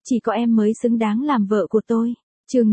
chỉ có em mới xứng đáng làm vợ của tôi. Chương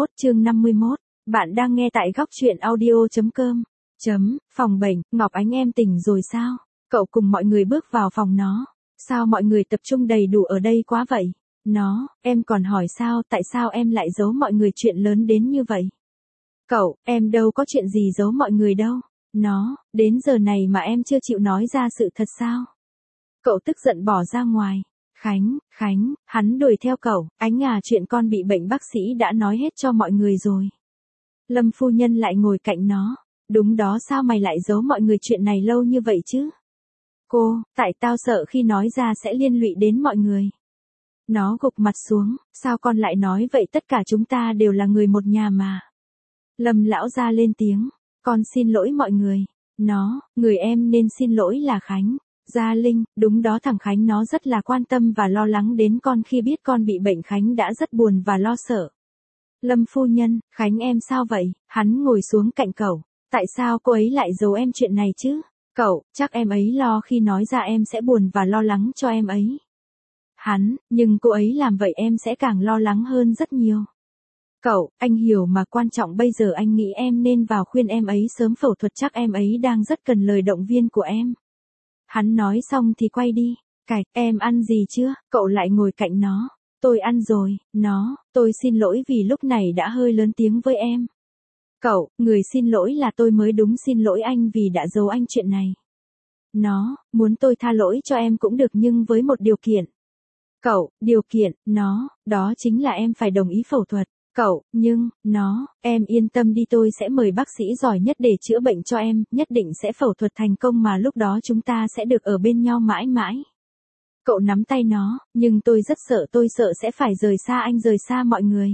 51. Bạn đang nghe tại góc truyện audio.com. Phòng bệnh, Ngọc Ánh em tỉnh rồi sao? Cậu cùng mọi người bước vào phòng nó. Sao mọi người tập trung đầy đủ ở đây quá vậy? Nó, em còn hỏi sao, tại sao em lại giấu mọi người chuyện lớn đến như vậy? Cậu, em đâu có chuyện gì giấu mọi người đâu. Nó, đến giờ này mà em chưa chịu nói ra sự thật sao? Cậu tức giận bỏ ra ngoài. Khánh, hắn đuổi theo cậu, Ánh à, chuyện con bị bệnh bác sĩ đã nói hết cho mọi người rồi. Lâm phu nhân lại ngồi cạnh nó. Đúng đó, sao mày lại giấu mọi người chuyện này lâu như vậy chứ? Cô, tại tao sợ khi nói ra sẽ liên lụy đến mọi người. Nó gục mặt xuống, sao con lại nói vậy, tất cả chúng ta đều là người một nhà mà. Lâm lão gia lên tiếng, con xin lỗi mọi người. Nó, người em nên xin lỗi là Khánh. Gia Linh, đúng đó, thằng Khánh nó rất là quan tâm và lo lắng đến con, khi biết con bị bệnh Khánh đã rất buồn và lo sợ. Lâm phu nhân, Khánh em sao vậy? Hắn ngồi xuống cạnh cậu. Tại sao cô ấy lại giấu em chuyện này chứ? Cậu, chắc em ấy lo khi nói ra em sẽ buồn và lo lắng cho em ấy. Hắn, nhưng cô ấy làm vậy em sẽ càng lo lắng hơn rất nhiều. Cậu, anh hiểu mà, quan trọng bây giờ anh nghĩ em nên vào khuyên em ấy sớm phẫu thuật, chắc em ấy đang rất cần lời động viên của em. Hắn nói xong thì quay đi. Cạch, em ăn gì chưa? Cậu lại ngồi cạnh nó. Tôi ăn rồi. Nó, tôi xin lỗi vì lúc này đã hơi lớn tiếng với em. Cậu, người xin lỗi là tôi mới đúng, xin lỗi anh vì đã giấu anh chuyện này. Nó, muốn tôi tha lỗi cho em cũng được nhưng với một điều kiện. Cậu, điều kiện, nó, đó chính là em phải đồng ý phẫu thuật. Cậu, nhưng, nó, em yên tâm đi, tôi sẽ mời bác sĩ giỏi nhất để chữa bệnh cho em, nhất định sẽ phẫu thuật thành công mà lúc đó chúng ta sẽ được ở bên nhau mãi mãi. Cậu nắm tay nó, nhưng tôi rất sợ, tôi sợ sẽ phải rời xa anh, rời xa mọi người.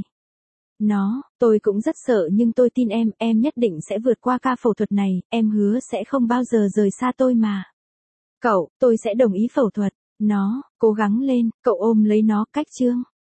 Nó, tôi cũng rất sợ nhưng tôi tin em nhất định sẽ vượt qua ca phẫu thuật này, em hứa sẽ không bao giờ rời xa tôi mà. Cậu, tôi sẽ đồng ý phẫu thuật. Nó, cố gắng lên, cậu ôm lấy nó, cách chương.